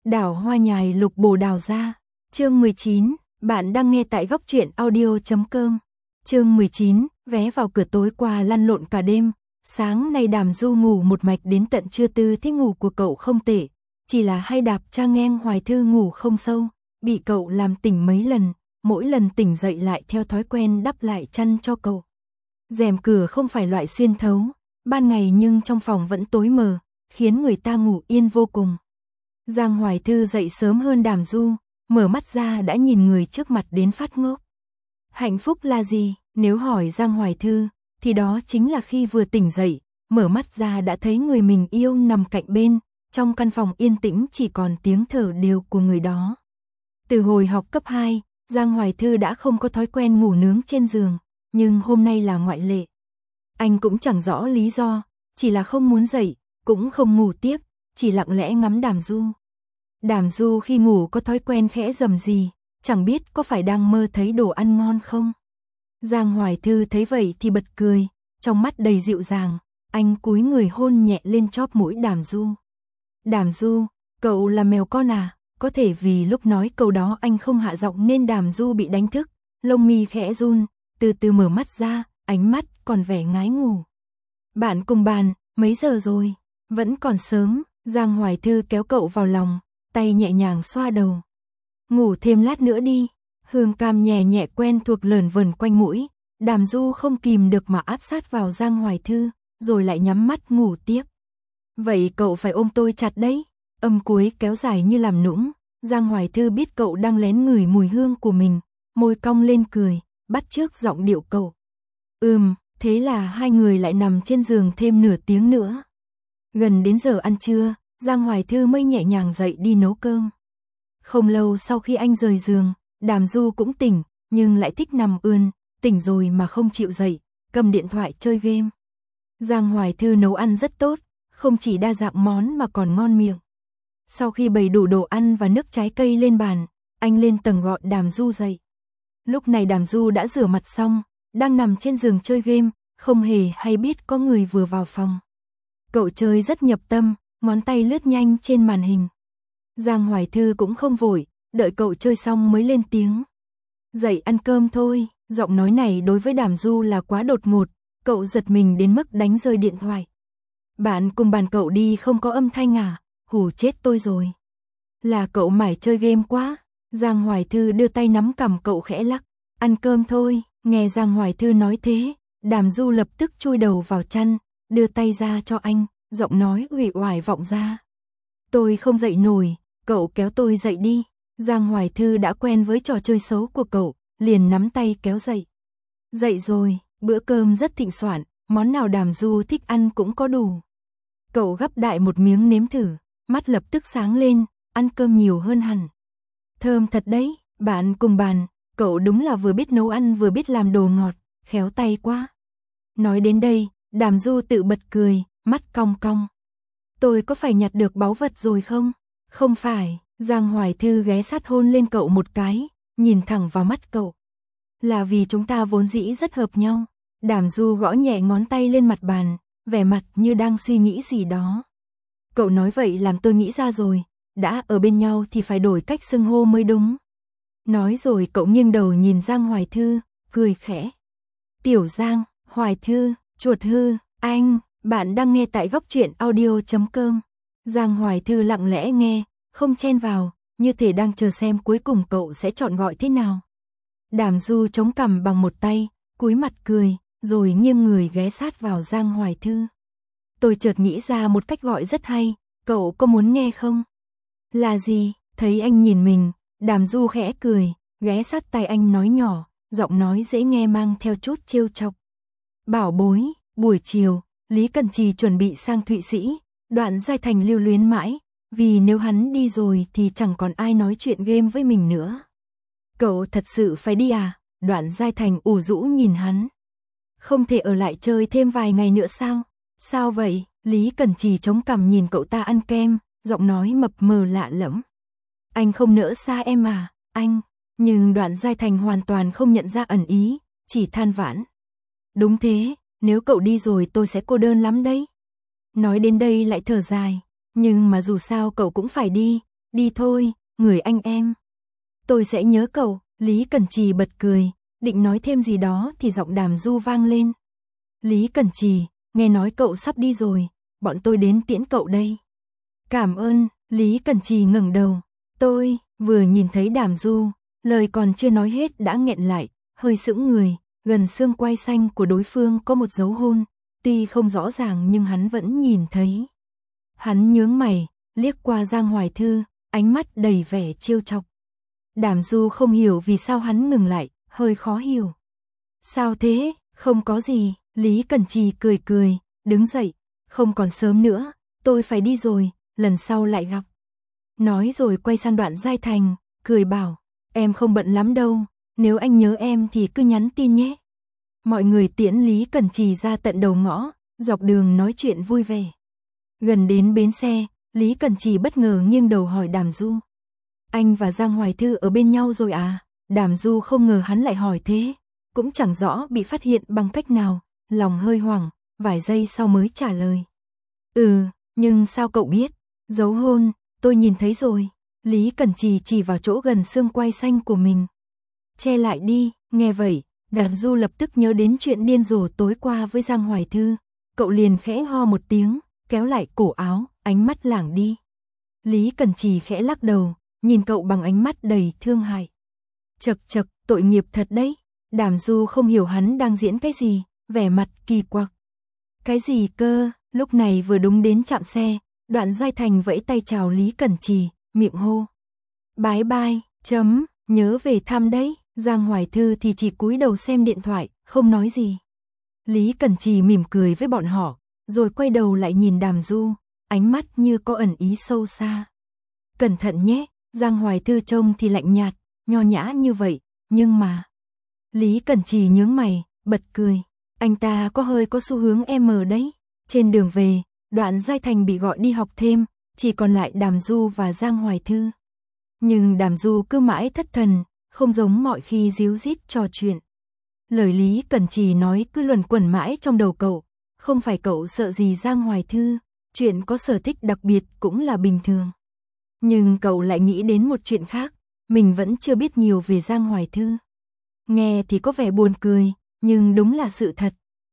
Đảo hoa nhài lục bồ đào ra. Chương 19, bạn đang nghe tại góc truyện audio.com. Chương 19, vé vào cửa tối qua lăn lộn cả đêm. Sáng nay Đàm Du ngủ một mạch đến tận trưa. Tư thế ngủ của cậu không tệ, chỉ là hay đạp trang ngang Hoài Thư ngủ không sâu, bị cậu làm tỉnh mấy lần, mỗi lần tỉnh dậy lại theo thói quen đắp lại chăn cho cậu. Rèm cửa không phải loại xuyên thấu, ban ngày nhưng trong phòng vẫn tối mờ, khiến người ta ngủ yên vô cùng. Giang Hoài Thư dậy sớm hơn Đàm Du, mở mắt ra đã nhìn người trước mặt đến phát ngốc. Hạnh phúc là gì? Nếu hỏi Giang Hoài Thư, thì đó chính là khi vừa tỉnh dậy, mở mắt ra đã thấy người mình yêu nằm cạnh bên, trong căn phòng yên tĩnh chỉ còn tiếng thở đều của người đó. Từ hồi học cấp 2, Giang Hoài Thư đã không có thói quen ngủ nướng trên giường, nhưng hôm nay là ngoại lệ. Anh cũng chẳng rõ lý do, chỉ là không muốn dậy, cũng không ngủ tiếp, chỉ lặng lẽ ngắm Đàm Du. Đàm Du khi ngủ có thói quen khẽ rầm rì, chẳng biết có phải đang mơ thấy đồ ăn ngon không. Giang Hoài Thư thấy vậy thì bật cười, trong mắt đầy dịu dàng, anh cúi người hôn nhẹ lên chóp mũi Đàm Du. Đàm Du, cậu là mèo con à? Có thể vì lúc nói câu đó anh không hạ giọng nên Đàm Du bị đánh thức, lông mi khẽ run, từ từ mở mắt ra, ánh mắt còn vẻ ngái ngủ. Bạn cùng bàn, mấy giờ rồi? Vẫn còn sớm. Giang Hoài Thư kéo cậu vào lòng, tay nhẹ nhàng xoa đầu. Ngủ thêm lát nữa đi. Hương cam nhẹ nhẹ quen thuộc lởn vởn quanh mũi, Đàm Du không kìm được mà áp sát vào Giang Hoài Thư, rồi lại nhắm mắt ngủ tiếp. Vậy cậu phải ôm tôi chặt đấy. Âm cuối kéo dài như làm nũng. Giang Hoài Thư biết cậu đang lén ngửi mùi hương của mình, môi cong lên cười, bắt chước giọng điệu cậu. Thế là hai người lại nằm trên giường thêm nửa tiếng nữa. Gần đến giờ ăn trưa, Giang Hoài Thư mới nhẹ nhàng dậy đi nấu cơm. Không lâu sau khi anh rời giường, Đàm Du cũng tỉnh, nhưng lại thích nằm ươn, tỉnh rồi mà không chịu dậy, cầm điện thoại chơi game. Giang Hoài Thư nấu ăn rất tốt, không chỉ đa dạng món mà còn ngon miệng. Sau khi bày đủ đồ ăn và nước trái cây lên bàn, anh lên tầng gọi Đàm Du dậy. Lúc này Đàm Du đã rửa mặt xong, đang nằm trên giường chơi game, không hề hay biết có người vừa vào phòng. Cậu chơi rất nhập tâm, ngón tay lướt nhanh trên màn hình. Giang Hoài Thư cũng không vội, đợi cậu chơi xong mới lên tiếng. Dậy ăn cơm thôi. Giọng nói này đối với Đàm Du là quá đột ngột, cậu giật mình đến mức đánh rơi điện thoại. Bạn cùng bàn cậu đi không có âm thanh à? Hù chết tôi rồi. Là cậu mải chơi game quá. Giang Hoài Thư đưa tay nắm cằm cậu khẽ lắc. Ăn cơm thôi. Nghe Giang Hoài Thư nói thế, Đàm Du lập tức chui đầu vào chăn, đưa tay ra cho anh, giọng nói uể oải vọng ra. Tôi không dậy nổi, cậu kéo tôi dậy đi. Giang Hoài Thư đã quen với trò chơi xấu của cậu, liền nắm tay kéo dậy. Dậy rồi, bữa cơm rất thịnh soạn, món nào Đàm Du thích ăn cũng có đủ. Cậu gắp đại một miếng nếm thử, mắt lập tức sáng lên, ăn cơm nhiều hơn hẳn. Thơm thật đấy, bạn cùng bàn, cậu đúng là vừa biết nấu ăn vừa biết làm đồ ngọt, khéo tay quá. Nói đến đây, Đàm Du tự bật cười, mắt cong cong. Tôi có phải nhặt được báu vật rồi không? Không phải. Giang Hoài Thư ghé sát hôn lên cậu một cái, nhìn thẳng vào mắt cậu. Là vì chúng ta vốn dĩ rất hợp nhau. Đàm Du gõ nhẹ ngón tay lên mặt bàn, vẻ mặt như đang suy nghĩ gì đó. Cậu nói vậy làm tôi nghĩ ra rồi, đã ở bên nhau thì phải đổi cách xưng hô mới đúng. Nói rồi cậu nghiêng đầu nhìn Giang Hoài Thư, cười khẽ. Tiểu Giang, Hoài Thư, chuột hư, anh, bạn đang nghe tại góc truyện audio.com. Giang Hoài Thư lặng lẽ nghe, không chen vào, như thể đang chờ xem cuối cùng cậu sẽ chọn gọi thế nào. Đàm Du chống cằm bằng một tay, cúi mặt cười, rồi nghiêng người ghé sát vào Giang Hoài Thư. Tôi chợt nghĩ ra một cách gọi rất hay, cậu có muốn nghe không? Là gì? Thấy anh nhìn mình, Đàm Du khẽ cười, ghé sát tai anh nói nhỏ, giọng nói dễ nghe mang theo chút trêu chọc. Bảo bối, buổi chiều, Lý Cần Trì chuẩn bị sang Thụy Sĩ, Đoạn Giai Thành lưu luyến mãi, vì nếu hắn đi rồi thì chẳng còn ai nói chuyện game với mình nữa. Cậu thật sự phải đi à? Đoạn Giai Thành ủ rũ nhìn hắn. Không thể ở lại chơi thêm vài ngày nữa sao? Sao vậy? Lý Cần Trì chống cằm nhìn cậu ta ăn kem, giọng nói mập mờ lạ lẫm. Anh không nỡ xa em à, anh. Nhưng Đoạn Giai Thành hoàn toàn không nhận ra ẩn ý, chỉ than vãn. Đúng thế, nếu cậu đi rồi tôi sẽ cô đơn lắm đấy. Nói đến đây lại thở dài, nhưng mà dù sao cậu cũng phải đi, đi thôi, người anh em. Tôi sẽ nhớ cậu, Lý Cẩn Trì bật cười, định nói thêm gì đó thì giọng Đàm Du vang lên. Lý Cẩn Trì, nghe nói cậu sắp đi rồi, bọn tôi đến tiễn cậu đây. Cảm ơn, Lý Cẩn Trì ngẩng đầu. Tôi, vừa nhìn thấy Đàm Du, lời còn chưa nói hết đã nghẹn lại, hơi sững người, gần xương quai xanh của đối phương có một dấu hôn, tuy không rõ ràng nhưng hắn vẫn nhìn thấy. Hắn nhướng mày, liếc qua Giang Hoài Thư, ánh mắt đầy vẻ trêu chọc. Đàm Du không hiểu vì sao hắn ngừng lại, hơi khó hiểu. Sao thế, không có gì, Lý Cẩn Trì cười cười, đứng dậy, không còn sớm nữa, tôi phải đi rồi, lần sau lại gặp. Nói rồi quay sang Đoạn Giai Thành, cười bảo, em không bận lắm đâu, nếu anh nhớ em thì cứ nhắn tin nhé. Mọi người tiễn Lý Cẩn Trì ra tận đầu ngõ, dọc đường nói chuyện vui vẻ. Gần đến bến xe, Lý Cẩn Trì bất ngờ nghiêng đầu hỏi Đàm Du. Anh và Giang Hoài Thư ở bên nhau rồi à? Đàm Du không ngờ hắn lại hỏi thế, cũng chẳng rõ bị phát hiện bằng cách nào, lòng hơi hoảng, vài giây sau mới trả lời. Nhưng sao cậu biết? Dấu hôn, tôi nhìn thấy rồi. Lý Cẩn Trì chỉ vào chỗ gần xương quai xanh của mình. Che lại đi, nghe vậy, Đàm Du lập tức nhớ đến chuyện điên rồ tối qua với Giang Hoài Thư. Cậu liền khẽ ho một tiếng, kéo lại cổ áo, ánh mắt lảng đi. Lý Cẩn Trì khẽ lắc đầu, nhìn cậu bằng ánh mắt đầy thương hại. Chậc chậc, tội nghiệp thật đấy. Đàm Du không hiểu hắn đang diễn cái gì, vẻ mặt kỳ quặc. Cái gì cơ? Lúc này vừa đúng đến trạm xe, Đoạn Giai Thành vẫy tay chào Lý Cẩn Trì, miệng hô. Bye bye, nhớ về thăm đấy. Giang Hoài Thư thì chỉ cúi đầu xem điện thoại, không nói gì. Lý Cẩn Trì mỉm cười với bọn họ, rồi quay đầu lại nhìn Đàm Du, ánh mắt như có ẩn ý sâu xa. Cẩn thận nhé, Giang Hoài Thư trông thì lạnh nhạt, nho nhã như vậy, nhưng mà... Lý Cẩn Trì nhướng mày, bật cười. Anh ta hơi có xu hướng đấy. Trên đường về, Đoạn Giai Thành bị gọi đi học thêm, chỉ còn lại Đàm Du và Giang Hoài Thư. Nhưng Đàm Du cứ mãi thất thần, không giống mọi khi díu dít trò chuyện. Lời Lý Cẩn Trì nói cứ luẩn quẩn mãi trong đầu cậu, không phải cậu sợ gì Giang Hoài Thư, chuyện có sở thích đặc biệt cũng là bình thường. Nhưng cậu lại nghĩ đến một chuyện khác, mình vẫn chưa biết nhiều về Giang Hoài Thư. Nghe thì có vẻ buồn cười, nhưng đúng là sự thật.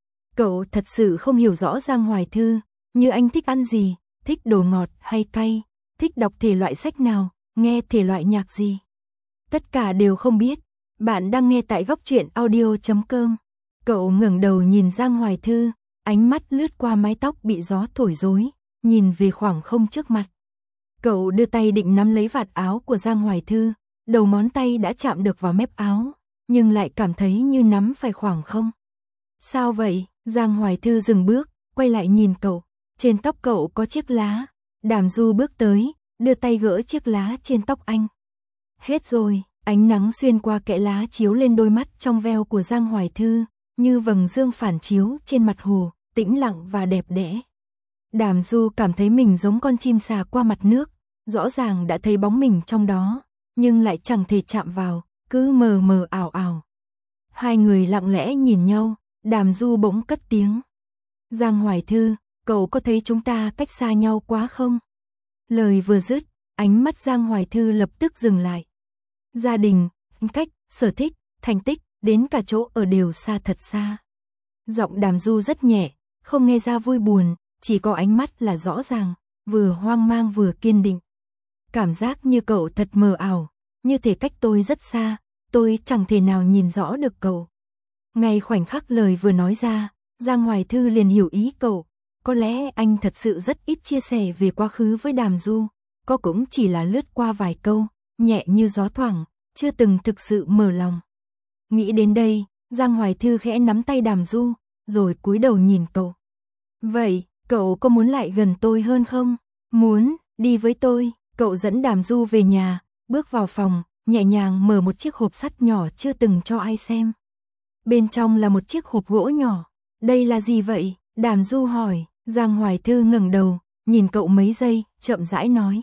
Cậu thật sự không hiểu rõ Giang Hoài Thư, như anh thích ăn gì, thích đồ ngọt hay cay, thích đọc thể loại sách nào, nghe thể loại nhạc gì. Tất cả đều không biết. Bạn đang nghe tại Góc Truyện Audio.com. Cậu ngẩng đầu nhìn Giang Hoài Thư, ánh mắt lướt qua mái tóc bị gió thổi rối, nhìn về khoảng không trước mặt. Cậu đưa tay định nắm lấy vạt áo của Giang Hoài Thư, đầu ngón tay đã chạm được vào mép áo, nhưng lại cảm thấy như nắm phải khoảng không. Sao vậy? Giang Hoài Thư dừng bước, quay lại nhìn cậu. Trên tóc cậu có chiếc lá. Đàm Du bước tới, đưa tay gỡ chiếc lá trên tóc anh. Hết rồi, ánh nắng xuyên qua kẽ lá chiếu lên đôi mắt trong veo của Giang Hoài Thư, như vầng dương phản chiếu trên mặt hồ, tĩnh lặng và đẹp đẽ. Đàm Du cảm thấy mình giống con chim sà qua mặt nước, rõ ràng đã thấy bóng mình trong đó, nhưng lại chẳng thể chạm vào, cứ mờ mờ ảo ảo. Hai người lặng lẽ nhìn nhau, Đàm Du bỗng cất tiếng. Giang Hoài Thư, cậu có thấy chúng ta cách xa nhau quá không? Lời vừa dứt, ánh mắt Giang Hoài Thư lập tức dừng lại. Gia đình, cách, sở thích, thành tích, đến cả chỗ ở đều xa thật xa. Giọng Đàm Du rất nhẹ, không nghe ra vui buồn, chỉ có ánh mắt là rõ ràng, vừa hoang mang vừa kiên định. Cảm giác như cậu thật mờ ảo, như thể cách tôi rất xa, tôi chẳng thể nào nhìn rõ được cậu. Ngay khoảnh khắc lời vừa nói ra, Giang Hoài Thư liền hiểu ý cậu. Có lẽ anh thật sự rất ít chia sẻ về quá khứ với Đàm Du, có cũng chỉ là lướt qua vài câu, nhẹ như gió thoảng, chưa từng thực sự mở lòng. Nghĩ đến đây, Giang Hoài Thư khẽ nắm tay Đàm Du, rồi cúi đầu nhìn cậu. Vậy, cậu có muốn lại gần tôi hơn không? Muốn, đi với tôi. Cậu dẫn Đàm Du về nhà, bước vào phòng, nhẹ nhàng mở một chiếc hộp sắt nhỏ chưa từng cho ai xem. Bên trong là một chiếc hộp gỗ nhỏ. Đây là gì vậy? Đàm Du hỏi. Giang Hoài Thư ngẩng đầu, nhìn cậu mấy giây, chậm rãi nói.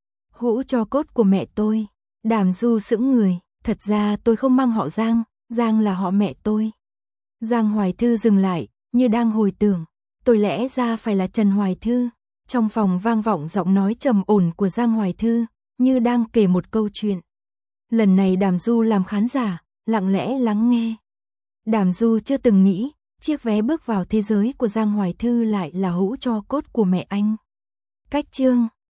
Hũ tro cốt của mẹ tôi. Đàm Du sững người, thật ra tôi không mang họ Giang, Giang là họ mẹ tôi. Giang Hoài Thư dừng lại, như đang hồi tưởng, tôi lẽ ra phải là Trần Hoài Thư. Trong phòng vang vọng giọng nói trầm ổn của Giang Hoài Thư, như đang kể một câu chuyện. Lần này Đàm Du làm khán giả, lặng lẽ lắng nghe. Đàm Du chưa từng nghĩ, chiếc vé bước vào thế giới của Giang Hoài Thư lại là hũ tro cốt của mẹ anh. Cách chương